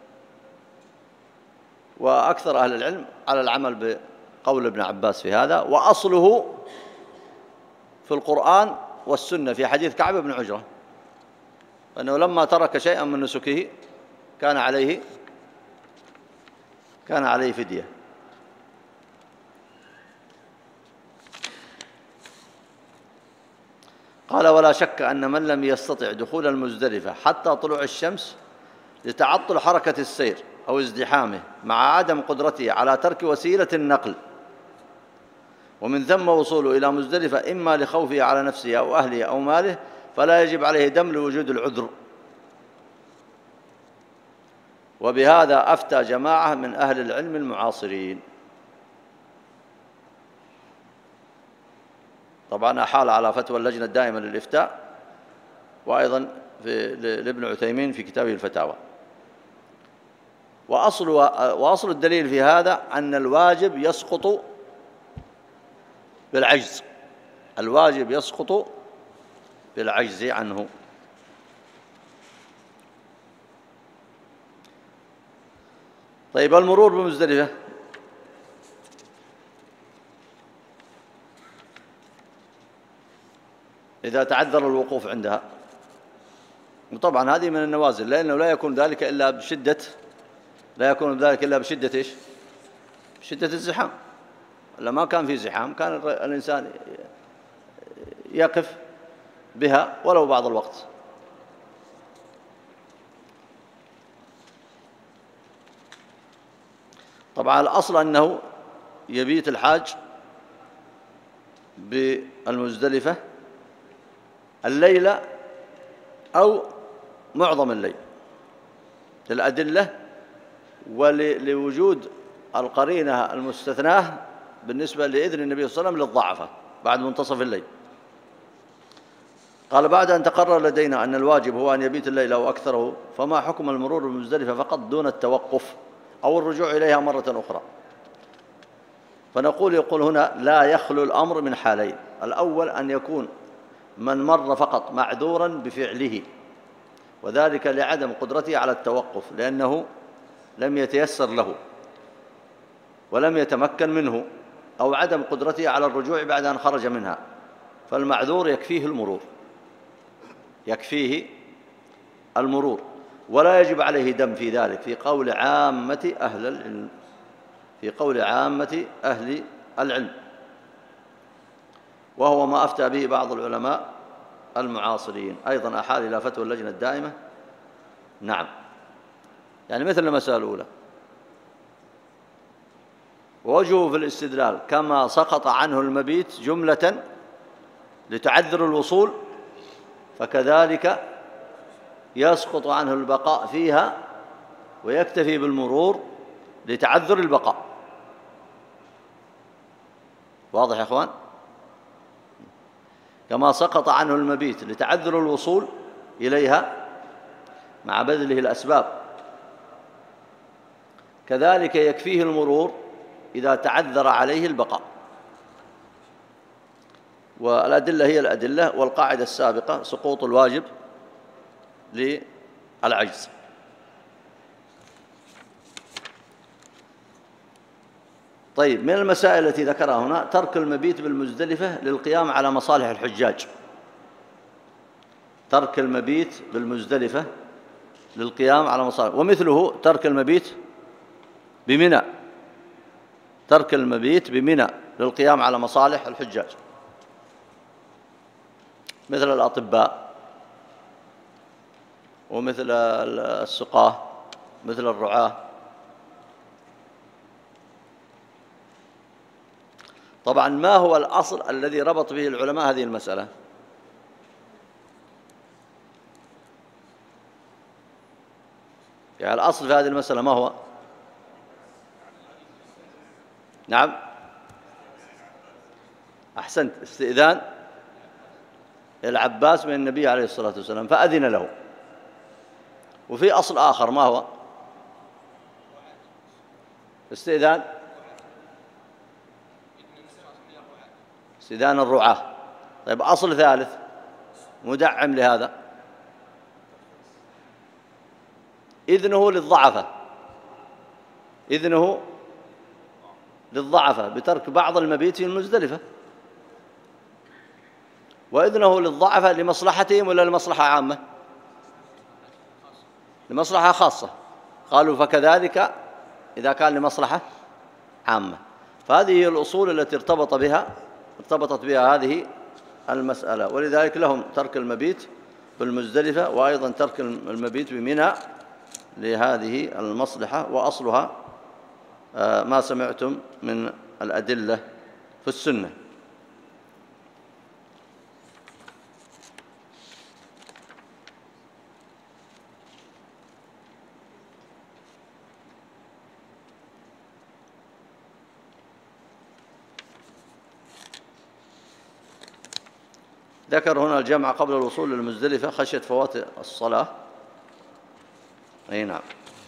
وأكثر أهل العلم على العمل بقول ابن عباس في هذا، وأصله في القرآن والسنة في حديث كعب بن عجرة أنه لما ترك شيئا من نسكه كان عليه كان عليه فدية. قال: ولا شك أن من لم يستطع دخول المزدلفة حتى طلوع الشمس لتعطل حركة السير أو ازدحامه مع عدم قدرته على ترك وسيلة النقل، ومن ثم وصوله إلى مزدلفة إما لخوفه على نفسه أو أهله أو ماله، فلا يجب عليه دم لوجود العذر. وبهذا أفتى جماعة من أهل العلم المعاصرين. طبعا أحال على فتوى اللجنة الدائمة للإفتاء، وأيضا في لابن عثيمين في كتابه الفتاوى. وأصل, وأصل الدليل في هذا أن الواجب يسقط بالعجز، الواجب يسقط بالعجز عنه. طيب، المرور بمزدلفة إذا تعذر الوقوف عندها، وطبعا هذه من النوازل، لأنه لا يكون ذلك إلا بشدة لا يكون ذلك إلا بشدة إيش؟ بشدة الزحام. لما كان في زحام كان الإنسان يقف بها ولو بعض الوقت. طبعا الأصل أنه يبيت الحاج بالمزدلفة الليلة أو معظم الليل للأدلة ولوجود القرينة المستثناة بالنسبة لإذن النبي صلى الله عليه وسلم للضعفة بعد منتصف الليل. قال: بعد أن تقرر لدينا أن الواجب هو أن يبيت الليل أو أكثره، فما حكم المرور بمزدلفة فقط دون التوقف أو الرجوع إليها مرة أخرى؟ فنقول يقول هنا: لا يخلو الأمر من حالين. الأول أن يكون من مر فقط معذورا بفعله، وذلك لعدم قدرته على التوقف لأنه لم يتيسر له ولم يتمكن منه، أو عدم قدرته على الرجوع بعد أن خرج منها، فالمعذور يكفيه المرور يكفيه المرور ولا يجب عليه دم في ذلك في قول عامة أهل العلم في قول عامة أهل العلم وهو ما أفتى به بعض العلماء المعاصرين. أيضا أحال إلى فتوى اللجنة الدائمة. نعم، يعني مثل المسألة الأولى. ووجهه في الاستدلال كما سقط عنه المبيت جملة لتعذر الوصول، فكذلك يسقط عنه البقاء فيها ويكتفي بالمرور لتعذر البقاء. واضح يا أخوان؟ كما سقط عنه المبيت لتعذر الوصول إليها مع بذله الأسباب، كذلك يكفيه المرور إذا تعذر عليه البقاء. والأدلة هي الأدلة، والقاعدة السابقة سقوط الواجب للعجز. طيب، من المسائل التي ذكرها هنا ترك المبيت بالمزدلفة للقيام على مصالح الحجاج. ترك المبيت بالمزدلفة للقيام على مصالح، ومثله ترك المبيت بمنى. ترك المبيت بمنى للقيام على مصالح الحجاج، مثل الأطباء ومثل السقاة مثل الرعاة. طبعا ما هو الأصل الذي ربط به العلماء هذه المسألة؟ يعني الأصل في هذه المسألة ما هو؟ نعم، أحسنت، استئذان العباس من النبي عليه الصلاة والسلام فأذن له. وفي أصل آخر ما هو؟ استئذان استئذان الرعاة. طيب، أصل ثالث مدعم لهذا، إذنه للضعفة. إذنه للضعفة بترك بعض المبيت في المزدلفة، وإذنه للضعفة لمصلحتهم ولا لمصلحة عامة؟ لمصلحة خاصة. قالوا فكذلك إذا كان لمصلحة عامة. فهذه هي الأصول التي ارتبط بها ارتبطت بها هذه المسألة، ولذلك لهم ترك المبيت بالمزدلفة وأيضا ترك المبيت بمنى لهذه المصلحة. وأصلها ما سمعتم من الأدلة في السنة. ذكر هنا الجمع قبل الوصول للمزدلفة خشية فوات الصلاة. أي نعم،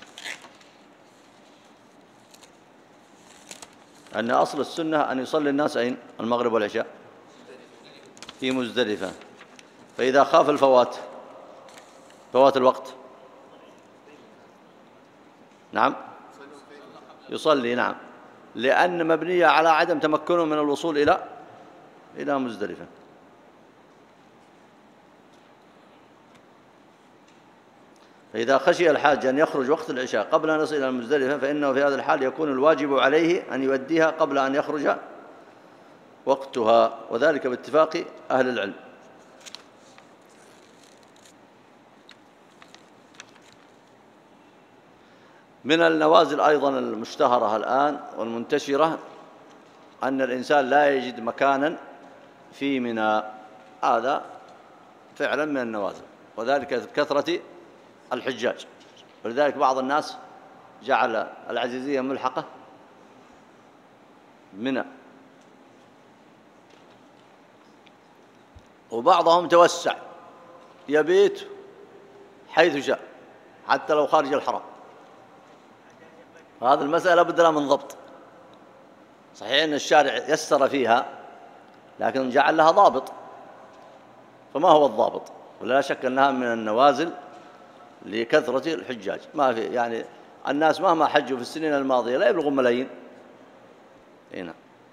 أن أصل السنة أن يصلي الناس أين؟ المغرب والعشاء في مزدلفة. فإذا خاف الفوات فوات الوقت، نعم يصلي، نعم، لأن مبنية على عدم تمكنه من الوصول إلى إلى مزدلفة. فإذا خشي الحاج أن يخرج وقت العشاء قبل أن يصل إلى المزدلفة فإنه في هذا الحال يكون الواجب عليه أن يؤديها قبل أن يخرج وقتها، وذلك باتفاق أهل العلم. من النوازل أيضا المشتهرة الآن والمنتشرة أن الإنسان لا يجد مكانا في منى. هذا فعلا من النوازل، وذلك كثرة الحجاج. ولذلك بعض الناس جعل العزيزية ملحقة منى، وبعضهم توسع يبيت حيث شاء حتى لو خارج الحرم. هذه المسألة بد لها من ضبط. صحيح أن الشارع يسر فيها، لكن جعل لها ضابط. فما هو الضابط؟ ولا شك أنها من النوازل لكثرة الحجاج. ما في يعني الناس مهما حجوا في السنين الماضية لا يبلغون ملايين. هنا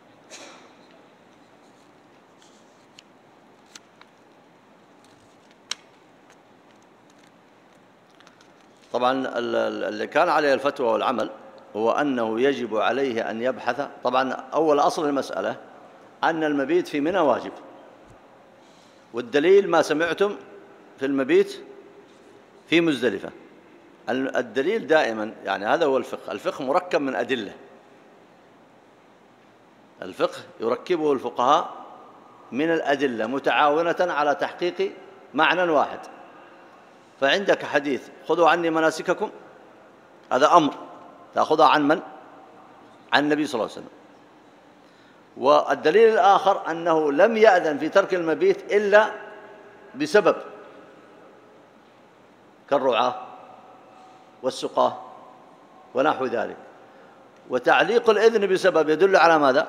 طبعا اللي كان عليه الفتوى والعمل هو أنه يجب عليه أن يبحث. طبعا أول أصل المسألة أن المبيت في منى واجب، والدليل ما سمعتم في المبيت في مزدلفة. الدليل دائما يعني هذا هو الفقه. الفقه مركب من أدلة، الفقه يركبه الفقهاء من الأدلة متعاونة على تحقيق معنى واحد. فعندك حديث خذوا عني مناسككم، هذا أمر تأخذها عن من؟ عن النبي صلى الله عليه وسلم. والدليل الآخر أنه لم يأذن في ترك المبيت إلا بسبب، كالرعاة والسقاة ونحو ذلك. وتعليق الإذن بسبب يدل على ماذا؟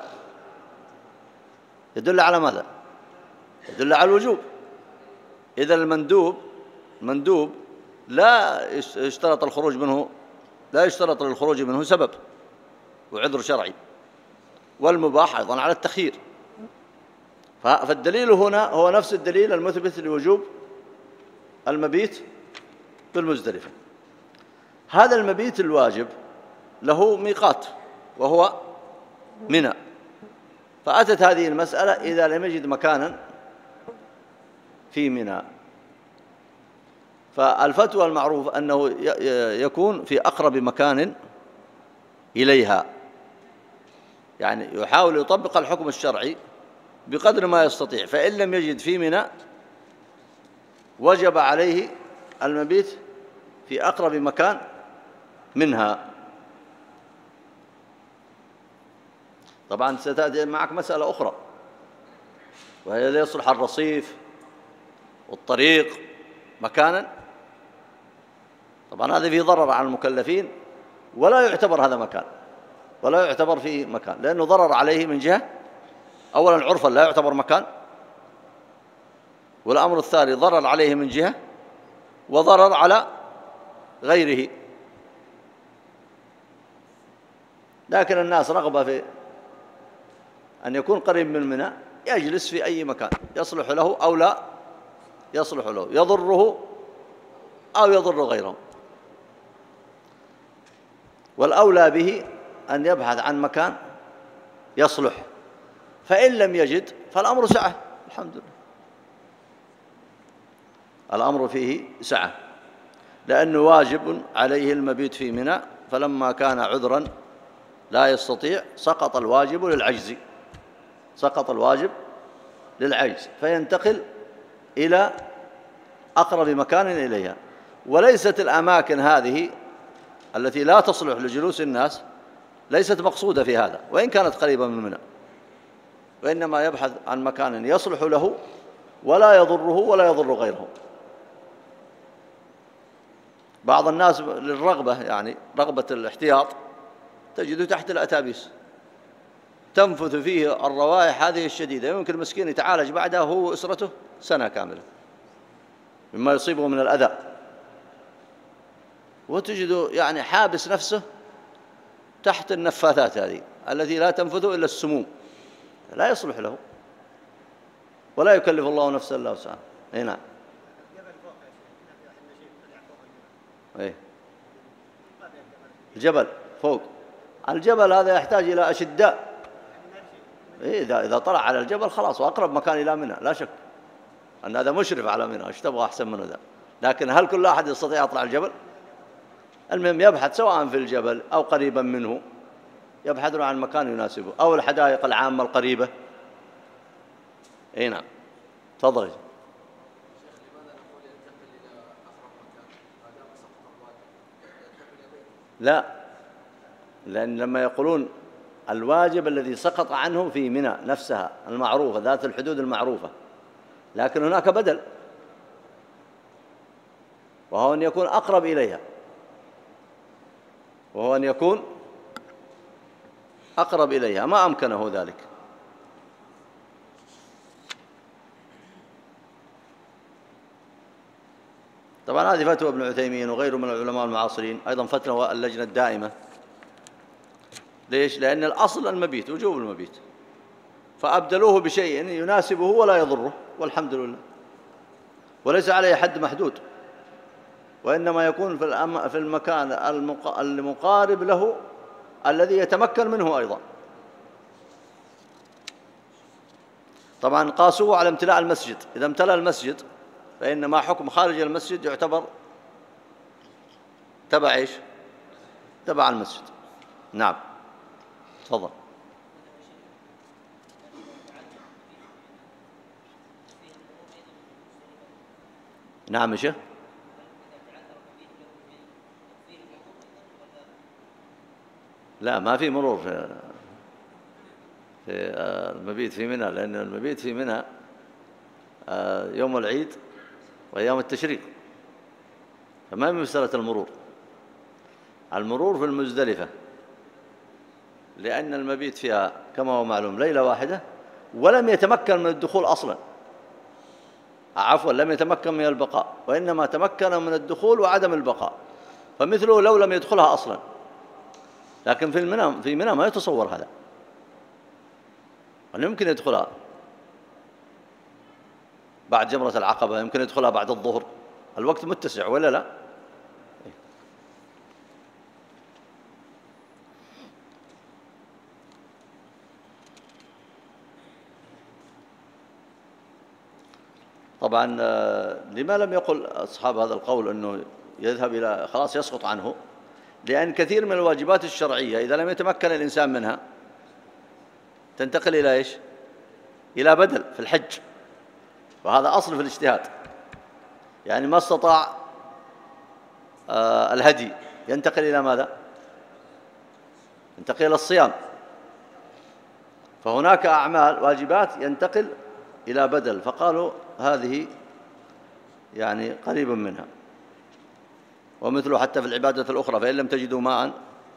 يدل على ماذا؟ يدل على الوجوب. إذا المندوب المندوب لا يشترط الخروج منه، لا يشترط للخروج منه سبب وعذر شرعي، والمباح أيضا على التخيير. فالدليل هنا هو نفس الدليل المثبت لوجوب المبيت بالمزدلفة. هذا المبيت الواجب له ميقات وهو منى، فأتت هذه المسألة إذا لم يجد مكانا في منى. فالفتوى المعروف أنه يكون في أقرب مكان إليها، يعني يحاول يطبق الحكم الشرعي بقدر ما يستطيع. فإن لم يجد في منى وجب عليه المبيت في أقرب مكان منها. طبعا ستأتي معك مسألة أخرى، وهي لا يصلح الرصيف والطريق مكانا. طبعا هذا فيه ضرر على المكلفين، ولا يعتبر هذا مكان، ولا يعتبر فيه مكان، لأنه ضرر عليه من جهة أولا عرفا لا يعتبر مكان، والأمر الثاني ضرر عليه من جهة وضرر على غيره. لكن الناس رغبة في أن يكون قريب من منى، يجلس في أي مكان يصلح له أو لا يصلح له، يضره أو يضر غيره. والأولى به أن يبحث عن مكان يصلح، فإن لم يجد فالأمر سعة، الحمد لله، الأمر فيه سعة، لأنه واجب عليه المبيت في منى. فلما كان عذرا لا يستطيع سقط الواجب للعجز، سقط الواجب للعجز، فينتقل إلى أقرب مكان إليها. وليست الأماكن هذه التي لا تصلح لجلوس الناس ليست مقصودة في هذا، وإن كانت قريبة من منى، وإنما يبحث عن مكان يصلح له ولا يضره ولا يضر غيره. بعض الناس للرغبة، يعني رغبة الاحتياط، تجده تحت الأتابيس تنفث فيه الروائح هذه الشديدة، يمكن المسكين يتعالج بعدها هو وأسرته سنة كاملة مما يصيبه من الأذى، وتجده يعني حابس نفسه تحت النفاثات هذه التي لا تنفث إلا السموم، لا يصلح له، ولا يكلف الله نفسا إلا وسعها. اي نعم. ايه الجبل فوق، الجبل هذا يحتاج إلى أشداء. إيه إذا إذا طلع على الجبل خلاص، وأقرب مكان إلى منى لا شك أن هذا مشرف على منى، إيش تبغى أحسن من ذا؟ لكن هل كل أحد يستطيع يطلع الجبل؟ المهم يبحث سواء في الجبل أو قريبا منه، يبحث له عن مكان يناسبه، أو الحدائق العامة القريبة. اي نعم. تفضل. لا، لأن لما يقولون الواجب الذي سقط عنه في منى نفسها المعروفة ذات الحدود المعروفة، لكن هناك بدل، وهو أن يكون أقرب إليها، وهو أن يكون أقرب إليها ما أمكنه ذلك. طبعا هذه فتوى ابن عثيمين وغيره من العلماء المعاصرين، أيضا فتوى اللجنة الدائمة. ليش؟ لأن الأصل المبيت، وجوب المبيت، فأبدلوه بشيء يناسبه ولا يضره، والحمد لله، وليس عليه حد محدود، وإنما يكون في المكان المقارب له الذي يتمكن منه أيضا. طبعا قاسوه على امتلاء المسجد، إذا امتلأ المسجد فإن ما حكم خارج المسجد يعتبر تبع إيش؟ تبع المسجد. نعم تفضل. نعم يا شيخ. لا ما في مرور في في المبيت في منى، لأن المبيت في منى يوم العيد وأيام التشريق، فما من مسألة المرور. المرور في المزدلفة، لأن المبيت فيها كما هو معلوم ليلة واحدة، ولم يتمكن من الدخول أصلا، عفوا لم يتمكن من البقاء، وإنما تمكن من الدخول وعدم البقاء، فمثله لو لم يدخلها أصلا. لكن في المنى في منى ما يتصور هذا، أنه يمكن يدخلها بعد جمرة العقبة، يمكن يدخلها بعد الظهر، الوقت متسع ولا لا؟ طبعا لما لم يقل أصحاب هذا القول أنه يذهب إلى خلاص يسقط عنه؟ لأن كثير من الواجبات الشرعية إذا لم يتمكن الإنسان منها تنتقل إلى إيش؟ إلى بدل في الحج، وهذا أصل في الاجتهاد. يعني ما استطاع آه الهدي ينتقل إلى ماذا؟ ينتقل إلى الصيام. فهناك أعمال واجبات ينتقل إلى بدل، فقالوا هذه يعني قريب منها. ومثله حتى في العبادة الأخرى، فإن لم تجدوا ماء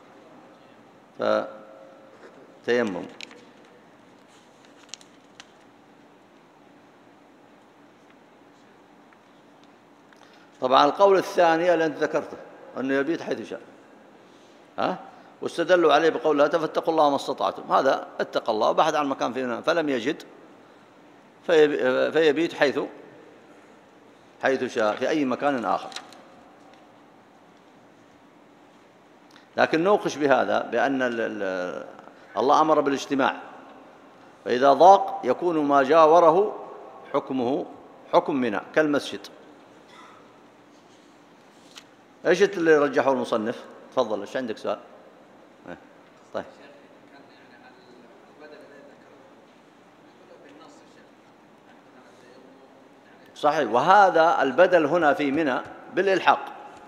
فتيمموا. طبعا القول الثاني اللي أنت ذكرته أنه يبيت حيث شاء، ها؟ واستدلوا عليه بقول لا فاتقوا الله ما استطعتم. هذا اتقى الله وبحث عن مكان فيه فلم يجد فيبيت حيث حيث شاء في أي مكان آخر. لكن نوقش بهذا بأن الله أمر بالاجتماع، فإذا ضاق يكون ما جاوره حكمه حكم منى كالمسجد. ايش اللي رجحه المصنف؟ تفضل، ايش عندك سؤال؟ طيب صحيح، وهذا البدل هنا في منى بالإلحاق،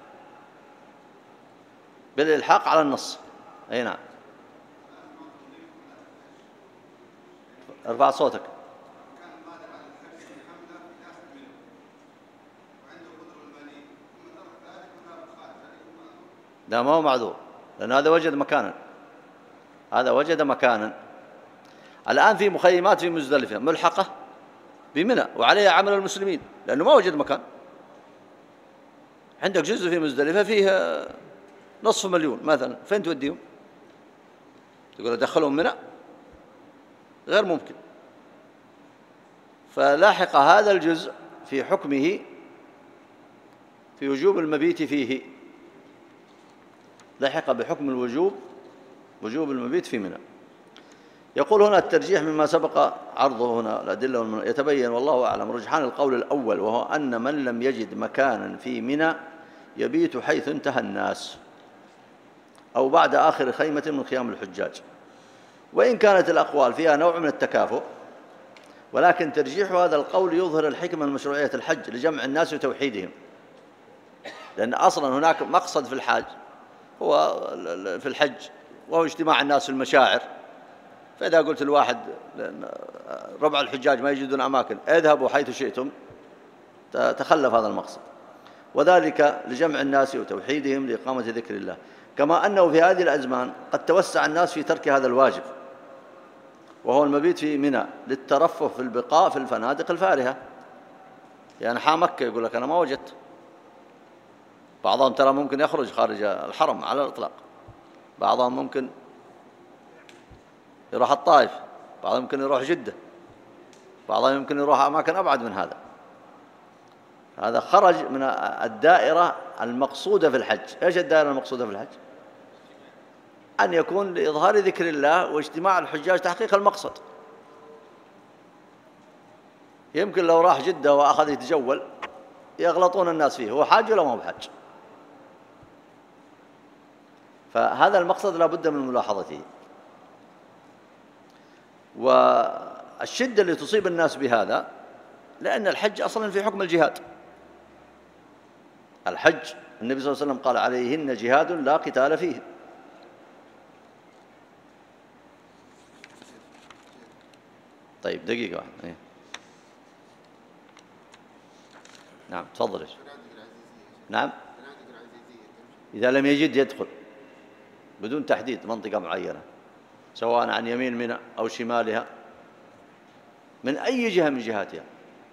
بالإلحاق على النص. أي نعم. ارفع صوتك. لا ما هو معذور، لأن هذا وجد مكانا، هذا وجد مكانا. الآن في مخيمات في مزدلفة ملحقة بمنى وعليها عمل المسلمين، لأنه ما وجد مكان. عندك جزء في مزدلفة فيه نصف مليون مثلا، فين توديهم؟ تقول أدخلهم منى؟ غير ممكن. فلاحق هذا الجزء في حكمه في وجوب المبيت فيه، لحق بحكم الوجوب وجوب المبيت في منى. يقول هنا الترجيح مما سبق عرضه هنا الأدلة يتبين والله أعلم رجحان القول الأول، وهو أن من لم يجد مكانا في منى يبيت حيث انتهى الناس أو بعد آخر خيمة من خيام الحجاج، وإن كانت الأقوال فيها نوع من التكافؤ، ولكن ترجيح هذا القول يظهر الحكمة من مشروعية الحج لجمع الناس وتوحيدهم، لأن أصلا هناك مقصد في الحج هو في الحج وهو اجتماع الناس في المشاعر. فإذا قلت الواحد ربع الحجاج ما يجدون أماكن اذهبوا حيث شئتم، تخلف هذا المقصد، وذلك لجمع الناس وتوحيدهم لإقامة ذكر الله. كما أنه في هذه الأزمان قد توسع الناس في ترك هذا الواجب وهو المبيت في منى للترفه في البقاء في الفنادق الفارهة. يعني حا مكة يقول لك أنا ما وجدت، بعضهم ترى ممكن يخرج خارج الحرم على الإطلاق، بعضهم ممكن يروح الطائف، بعضهم ممكن يروح جدة، بعضهم يمكن يروح أماكن أبعد من هذا. هذا خرج من الدائرة المقصودة في الحج. إيش الدائرة المقصودة في الحج؟ أن يكون لإظهار ذكر الله واجتماع الحجاج تحقيق المقصد. يمكن لو راح جدة وأخذ يتجول يغلطون الناس فيه، هو حاج ولا ما هو بحج؟ فهذا المقصد لا بد من ملاحظته. والشدة اللي تصيب الناس بهذا لأن الحج أصلا في حكم الجهاد. الحج النبي صلى الله عليه وسلم قال عليهن جهاد لا قتال فيه. طيب دقيقة واحدة. إيه؟ نعم تفضل. نعم إذا لم يجد يدخل بدون تحديد منطقة معينة، سواء عن يمين منى أو شمالها، من أي جهة من جهاتها.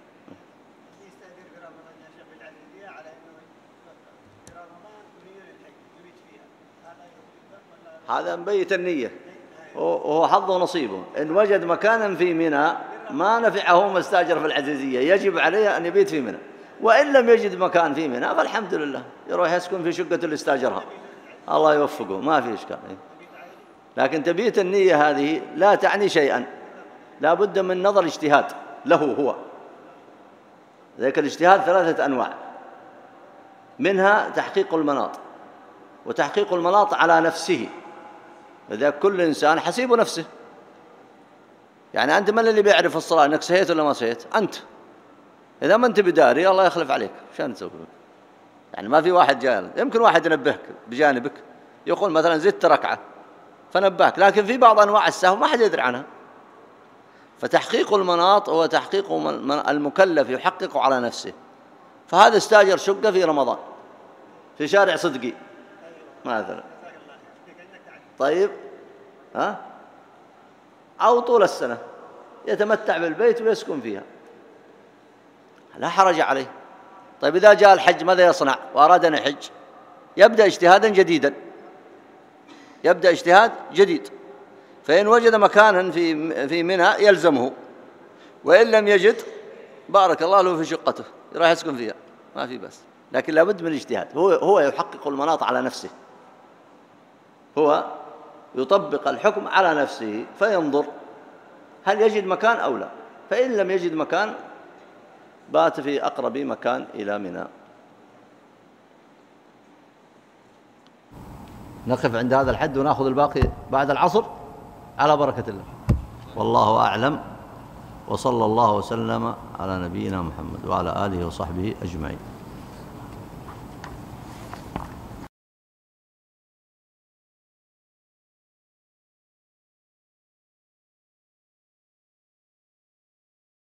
هذا مبيت النية وهو حظه ونصيبه. إن وجد مكانا في منى ما نفعه ما استاجر في العزيزية يجب عليه أن يبيت في منى، وإن لم يجد مكان في منى فالحمد لله يروح يسكن في شقة اللي استاجرها، الله يوفقه، ما في إشكال. لكن تبيت النية هذه لا تعني شيئا، لا بد من نظر اجتهاد له هو. ذلك الاجتهاد ثلاثة أنواع، منها تحقيق المناط، وتحقيق المناط على نفسه، إذا كل إنسان حسيب نفسه. يعني أنت من اللي بيعرف الصلاة أنك سهيت ولا ما سهيت؟ أنت. إذا ما أنت بداري الله يخلف عليك، شان تسوي؟ يعني ما في واحد جاي، يمكن واحد ينبهك بجانبك يقول مثلا زدت ركعة فنبهك، لكن في بعض أنواع السهو ما حد يدري عنها. فتحقيق المناط هو تحقيق المكلف يحقق على نفسه. فهذا استاجر شقة في رمضان في شارع صدقي مثلا، طيب ها، أو طول السنة يتمتع بالبيت ويسكن فيها، لا حرج عليه. طيب إذا جاء الحج ماذا يصنع وأراد أن يحج؟ يبدأ اجتهادا جديدا، يبدأ اجتهاد جديد. فإن وجد مكانا في في منى يلزمه، وإن لم يجد بارك الله له في شقته راح يسكن فيها، ما في بس. لكن لابد من الاجتهاد، هو هو يحقق المناط على نفسه، هو يطبق الحكم على نفسه فينظر هل يجد مكان أو لا. فإن لم يجد مكان بات في أقرب مكان إلى منى. نقف عند هذا الحد ونأخذ الباقي بعد العصر على بركة الله، والله أعلم. وصلى الله وسلم على نبينا محمد وعلى آله وصحبه أجمعين.